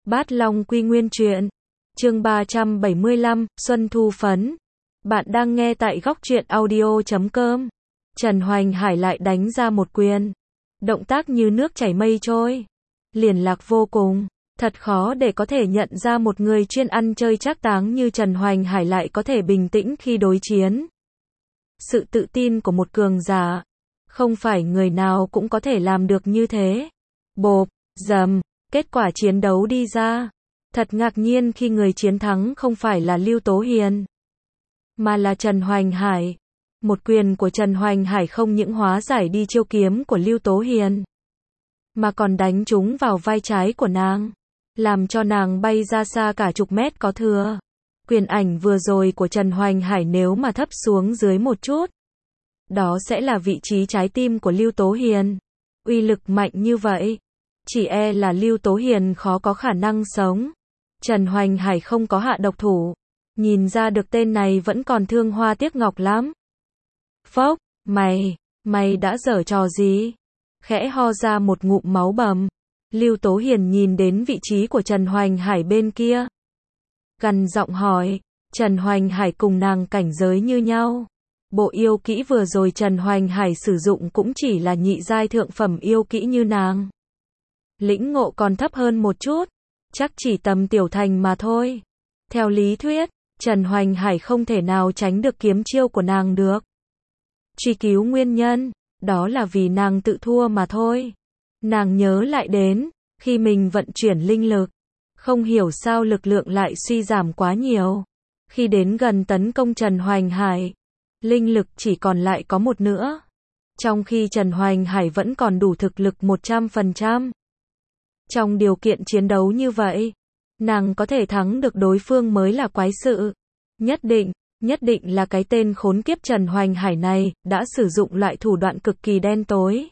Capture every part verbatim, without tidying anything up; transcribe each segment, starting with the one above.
Bát Long Quy Nguyên Truyện, chương ba trăm bảy mươi lăm, Xuân Thu Phấn. Bạn đang nghe tại góc truyện audio chấm com. Trần Hoành Hải lại đánh ra một quyền. Động tác như nước chảy mây trôi. Liền lạc vô cùng. Thật khó để có thể nhận ra một người chuyên ăn chơi trác táng như Trần Hoành Hải lại có thể bình tĩnh khi đối chiến. Sự tự tin của một cường giả. Không phải người nào cũng có thể làm được như thế. Bộp, dầm. Kết quả chiến đấu đi ra. Thật ngạc nhiên khi người chiến thắng không phải là Lưu Tố Hiền, mà là Trần Hoành Hải. Một quyền của Trần Hoành Hải không những hóa giải đi chiêu kiếm của Lưu Tố Hiền, mà còn đánh trúng vào vai trái của nàng, làm cho nàng bay ra xa cả chục mét có thừa. Quyền ảnh vừa rồi của Trần Hoành Hải nếu mà thấp xuống dưới một chút, đó sẽ là vị trí trái tim của Lưu Tố Hiền. Uy lực mạnh như vậy, chỉ e là Lưu Tố Hiền khó có khả năng sống. Trần Hoành Hải không có hạ độc thủ, nhìn ra được tên này vẫn còn thương hoa tiếc ngọc lắm. Phốc, mày, mày đã giở trò gì? Khẽ ho ra một ngụm máu bầm. Lưu Tố Hiền nhìn đến vị trí của Trần Hoành Hải bên kia, gằn giọng hỏi. Trần Hoành Hải cùng nàng cảnh giới như nhau. Bộ yêu kỹ vừa rồi Trần Hoành Hải sử dụng cũng chỉ là nhị giai thượng phẩm yêu kỹ như nàng. Lĩnh ngộ còn thấp hơn một chút, chắc chỉ tầm tiểu thành mà thôi. Theo lý thuyết, Trần Hoành Hải không thể nào tránh được kiếm chiêu của nàng được. Truy cứu nguyên nhân, đó là vì nàng tự thua mà thôi. Nàng nhớ lại đến, khi mình vận chuyển linh lực, không hiểu sao lực lượng lại suy giảm quá nhiều. Khi đến gần tấn công Trần Hoành Hải, linh lực chỉ còn lại có một nữa. Trong khi Trần Hoành Hải vẫn còn đủ thực lực một trăm phần trăm. Trong điều kiện chiến đấu như vậy, nàng có thể thắng được đối phương mới là quái sự. Nhất định, nhất định là cái tên khốn kiếp Trần Hoành Hải này đã sử dụng loại thủ đoạn cực kỳ đen tối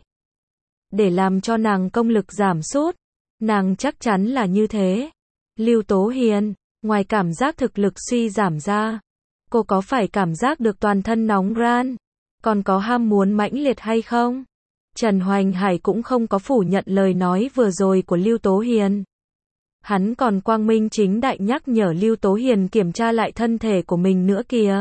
để làm cho nàng công lực giảm sút. Nàng chắc chắn là như thế. Lưu Tố Hiền, ngoài cảm giác thực lực suy giảm ra, cô có phải cảm giác được toàn thân nóng ran, còn có ham muốn mãnh liệt hay không? Trần Hoành Hải cũng không có phủ nhận lời nói vừa rồi của Lưu Tố Hiền. Hắn còn quang minh chính đại nhắc nhở Lưu Tố Hiền kiểm tra lại thân thể của mình nữa kìa.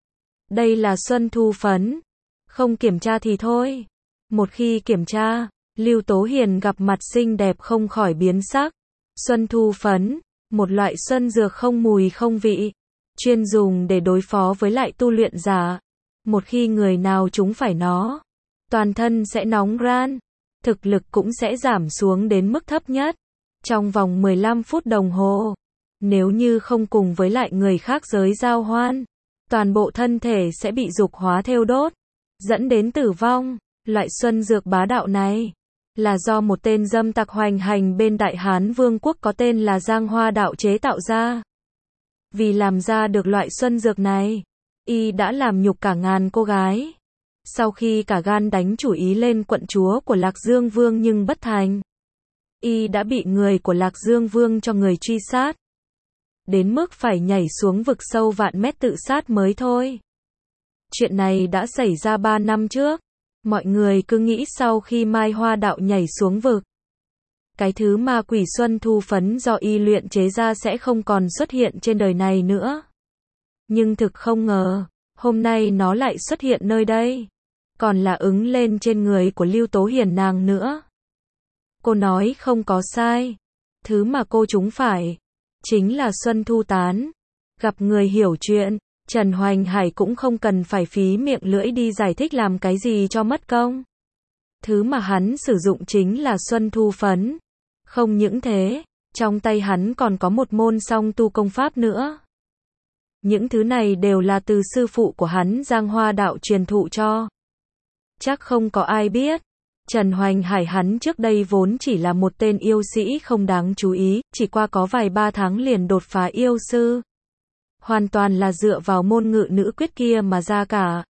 Đây là Xuân Thu Phấn. Không kiểm tra thì thôi. Một khi kiểm tra, Lưu Tố Hiền gặp mặt xinh đẹp không khỏi biến sắc. Xuân Thu Phấn, một loại xuân dược không mùi không vị, chuyên dùng để đối phó với lại tu luyện giả. Một khi người nào trúng phải nó, toàn thân sẽ nóng ran, thực lực cũng sẽ giảm xuống đến mức thấp nhất. Trong vòng mười lăm phút đồng hồ, nếu như không cùng với lại người khác giới giao hoan, toàn bộ thân thể sẽ bị dục hóa thêu đốt, dẫn đến tử vong. Loại xuân dược bá đạo này là do một tên dâm tặc hoành hành bên Đại Hán Vương quốc có tên là Giang Hoa Đạo chế tạo ra. Vì làm ra được loại xuân dược này, y đã làm nhục cả ngàn cô gái. Sau khi cả gan đánh chủ ý lên quận chúa của Lạc Dương Vương nhưng bất thành, y đã bị người của Lạc Dương Vương cho người truy sát, đến mức phải nhảy xuống vực sâu vạn mét tự sát mới thôi. Chuyện này đã xảy ra ba năm trước. Mọi người cứ nghĩ sau khi Mai Hoa Đạo nhảy xuống vực, cái thứ ma quỷ Xuân Thu Phấn do y luyện chế ra sẽ không còn xuất hiện trên đời này nữa. Nhưng thực không ngờ, hôm nay nó lại xuất hiện nơi đây, còn là ứng lên trên người của Lưu Tố Hiền nàng nữa. Cô nói không có sai, thứ mà cô trúng phải chính là Xuân Thu Tán. Gặp người hiểu chuyện, Trần Hoành Hải cũng không cần phải phí miệng lưỡi đi giải thích làm cái gì cho mất công. Thứ mà hắn sử dụng chính là Xuân Thu Phấn. Không những thế, trong tay hắn còn có một môn song tu công pháp nữa. Những thứ này đều là từ sư phụ của hắn Giang Hoa Đạo truyền thụ cho. Chắc không có ai biết, Trần Hoành Hải hắn trước đây vốn chỉ là một tên yêu sĩ không đáng chú ý, chỉ qua có vài ba tháng liền đột phá yêu sư. Hoàn toàn là dựa vào môn ngự nữ quyết kia mà ra cả.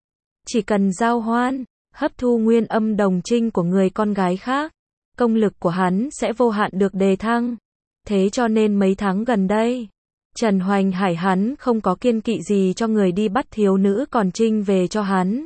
Chỉ cần giao hoan, hấp thu nguyên âm đồng trinh của người con gái khác, công lực của hắn sẽ vô hạn được đề thăng. Thế cho nên mấy tháng gần đây, Trần Hoành Hải hắn không có kiêng kỵ gì cho người đi bắt thiếu nữ còn trinh về cho hắn.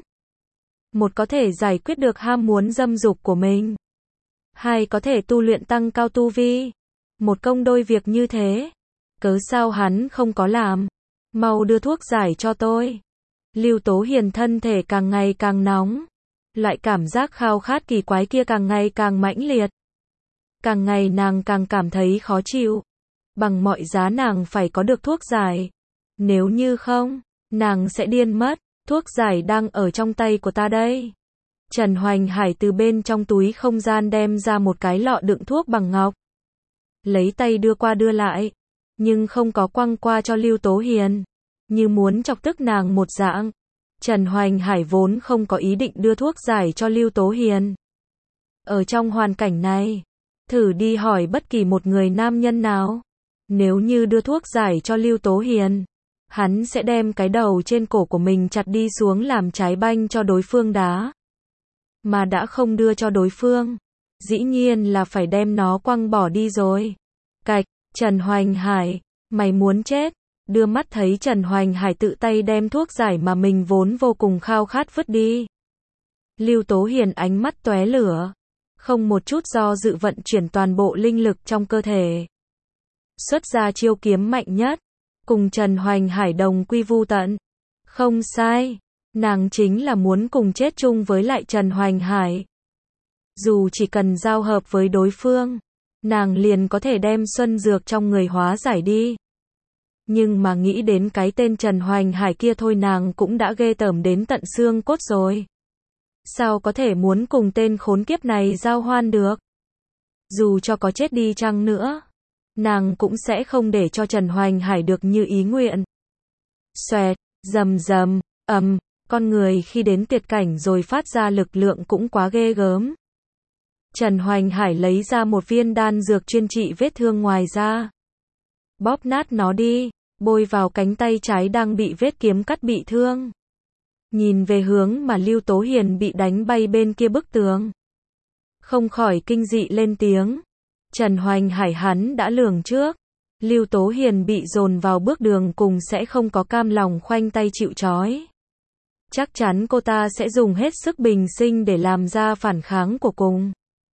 Một có thể giải quyết được ham muốn dâm dục của mình. Hai có thể tu luyện tăng cao tu vi. Một công đôi việc như thế, cớ sao hắn không có làm? Mau đưa thuốc giải cho tôi. Lưu Tố Hiền thân thể càng ngày càng nóng. Loại cảm giác khao khát kỳ quái kia càng ngày càng mãnh liệt. Càng ngày nàng càng cảm thấy khó chịu. Bằng mọi giá nàng phải có được thuốc giải. Nếu như không, nàng sẽ điên mất. Thuốc giải đang ở trong tay của ta đây. Trần Hoành Hải từ bên trong túi không gian đem ra một cái lọ đựng thuốc bằng ngọc. Lấy tay đưa qua đưa lại, nhưng không có quăng qua cho Lưu Tố Hiền, như muốn chọc tức nàng một dạng. Trần Hoành Hải vốn không có ý định đưa thuốc giải cho Lưu Tố Hiền. Ở trong hoàn cảnh này, thử đi hỏi bất kỳ một người nam nhân nào, nếu như đưa thuốc giải cho Lưu Tố Hiền, hắn sẽ đem cái đầu trên cổ của mình chặt đi xuống làm trái banh cho đối phương đá. Mà đã không đưa cho đối phương, dĩ nhiên là phải đem nó quăng bỏ đi rồi. Cạch, Trần Hoành Hải, mày muốn chết. Đưa mắt thấy Trần Hoành Hải tự tay đem thuốc giải mà mình vốn vô cùng khao khát vứt đi. Lưu Tố Hiền ánh mắt tóe lửa, không một chút do dự vận chuyển toàn bộ linh lực trong cơ thể. Xuất ra chiêu kiếm mạnh nhất, cùng Trần Hoành Hải đồng quy vu tận. Không sai, nàng chính là muốn cùng chết chung với lại Trần Hoành Hải. Dù chỉ cần giao hợp với đối phương, nàng liền có thể đem xuân dược trong người hóa giải đi. Nhưng mà nghĩ đến cái tên Trần Hoành Hải kia thôi nàng cũng đã ghê tởm đến tận xương cốt rồi. Sao có thể muốn cùng tên khốn kiếp này giao hoan được? Dù cho có chết đi chăng nữa, nàng cũng sẽ không để cho Trần Hoành Hải được như ý nguyện. Xoẹt, rầm rầm, ầm, con người khi đến tuyệt cảnh rồi phát ra lực lượng cũng quá ghê gớm. Trần Hoành Hải lấy ra một viên đan dược chuyên trị vết thương ngoài da. Bóp nát nó đi, bôi vào cánh tay trái đang bị vết kiếm cắt bị thương. Nhìn về hướng mà Lưu Tố Hiền bị đánh bay bên kia bức tường, không khỏi kinh dị lên tiếng. Trần Hoành Hải hắn đã lường trước, Lưu Tố Hiền bị dồn vào bước đường cùng sẽ không có cam lòng khoanh tay chịu trói. Chắc chắn cô ta sẽ dùng hết sức bình sinh để làm ra phản kháng của cùng.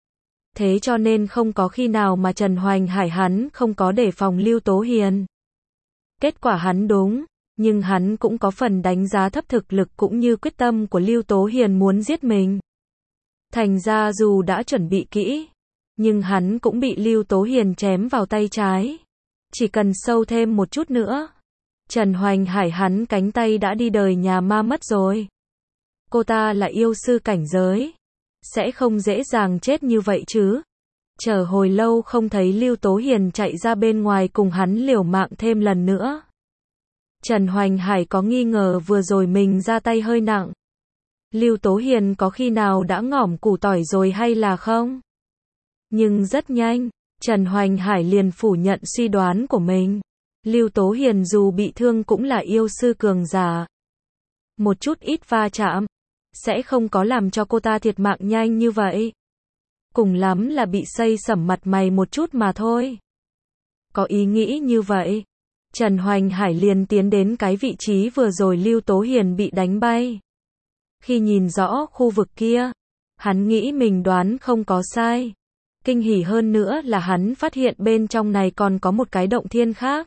Thế cho nên không có khi nào mà Trần Hoành Hải hắn không có đề phòng Lưu Tố Hiền. Kết quả hắn đúng, nhưng hắn cũng có phần đánh giá thấp thực lực cũng như quyết tâm của Lưu Tố Hiền muốn giết mình. Thành ra dù đã chuẩn bị kỹ, nhưng hắn cũng bị Lưu Tố Hiền chém vào tay trái. Chỉ cần sâu thêm một chút nữa, Trần Hoành Hải hắn cánh tay đã đi đời nhà ma mất rồi. Cô ta là yêu sư cảnh giới, sẽ không dễ dàng chết như vậy chứ. Chờ hồi lâu không thấy Lưu Tố Hiền chạy ra bên ngoài cùng hắn liều mạng thêm lần nữa. Trần Hoành Hải có nghi ngờ vừa rồi mình ra tay hơi nặng. Lưu Tố Hiền có khi nào đã ngỏm củ tỏi rồi hay là không? Nhưng rất nhanh, Trần Hoành Hải liền phủ nhận suy đoán của mình. Lưu Tố Hiền dù bị thương cũng là yêu sư cường giả. Một chút ít va chạm, sẽ không có làm cho cô ta thiệt mạng nhanh như vậy. Cùng lắm là bị xây sẩm mặt mày một chút mà thôi. Có ý nghĩ như vậy, Trần Hoành Hải liền tiến đến cái vị trí vừa rồi Lưu Tố Hiền bị đánh bay. Khi nhìn rõ khu vực kia, hắn nghĩ mình đoán không có sai. Kinh hỉ hơn nữa là hắn phát hiện bên trong này còn có một cái động thiên khác.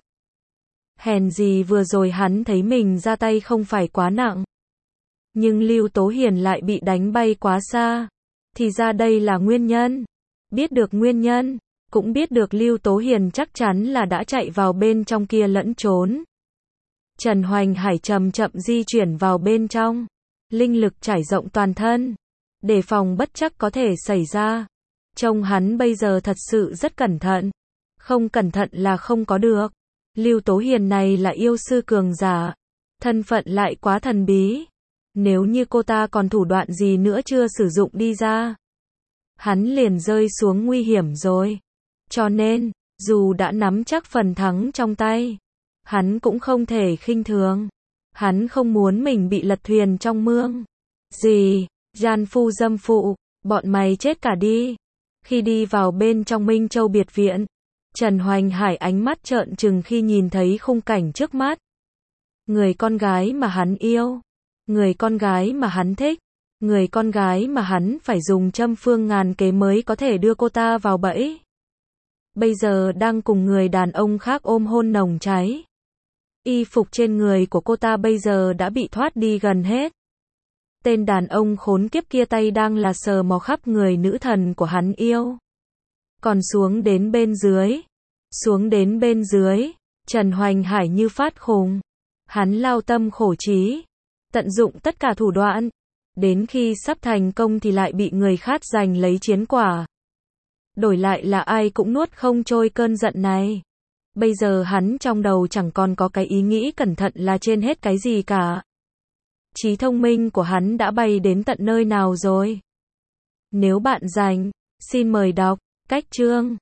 Hèn gì vừa rồi hắn thấy mình ra tay không phải quá nặng. Nhưng Lưu Tố Hiền lại bị đánh bay quá xa. Thì ra đây là nguyên nhân. Biết được nguyên nhân, cũng biết được Lưu Tố Hiền chắc chắn là đã chạy vào bên trong kia lẫn trốn. Trần Hoành Hải chậm chậm di chuyển vào bên trong. Linh lực trải rộng toàn thân, đề phòng bất trắc có thể xảy ra. Trông hắn bây giờ thật sự rất cẩn thận. Không cẩn thận là không có được. Lưu Tố Hiền này là yêu sư cường giả. Thân phận lại quá thần bí. Nếu như cô ta còn thủ đoạn gì nữa chưa sử dụng đi ra, hắn liền rơi xuống nguy hiểm rồi. Cho nên, dù đã nắm chắc phần thắng trong tay, hắn cũng không thể khinh thường. Hắn không muốn mình bị lật thuyền trong mương. Gì, gian phu dâm phụ, bọn mày chết cả đi. Khi đi vào bên trong Minh Châu biệt viện, Trần Hoành Hải ánh mắt trợn trừng khi nhìn thấy khung cảnh trước mắt. Người con gái mà hắn yêu, người con gái mà hắn thích, người con gái mà hắn phải dùng trăm phương ngàn kế mới có thể đưa cô ta vào bẫy. bây giờ đang cùng người đàn ông khác ôm hôn nồng cháy. Y phục trên người của cô ta bây giờ đã bị thoát đi gần hết. Tên đàn ông khốn kiếp kia tay đang là sờ mò khắp người nữ thần của hắn yêu. Còn xuống đến bên dưới, xuống đến bên dưới, Trần Hoành Hải như phát khùng. Hắn lao tâm khổ trí, tận dụng tất cả thủ đoạn, đến khi sắp thành công thì lại bị người khác giành lấy chiến quả. Đổi lại là ai cũng nuốt không trôi cơn giận này. Bây giờ hắn trong đầu chẳng còn có cái ý nghĩ cẩn thận là trên hết cái gì cả. Trí thông minh của hắn đã bay đến tận nơi nào rồi? Nếu bạn rảnh, xin mời đọc cách chương.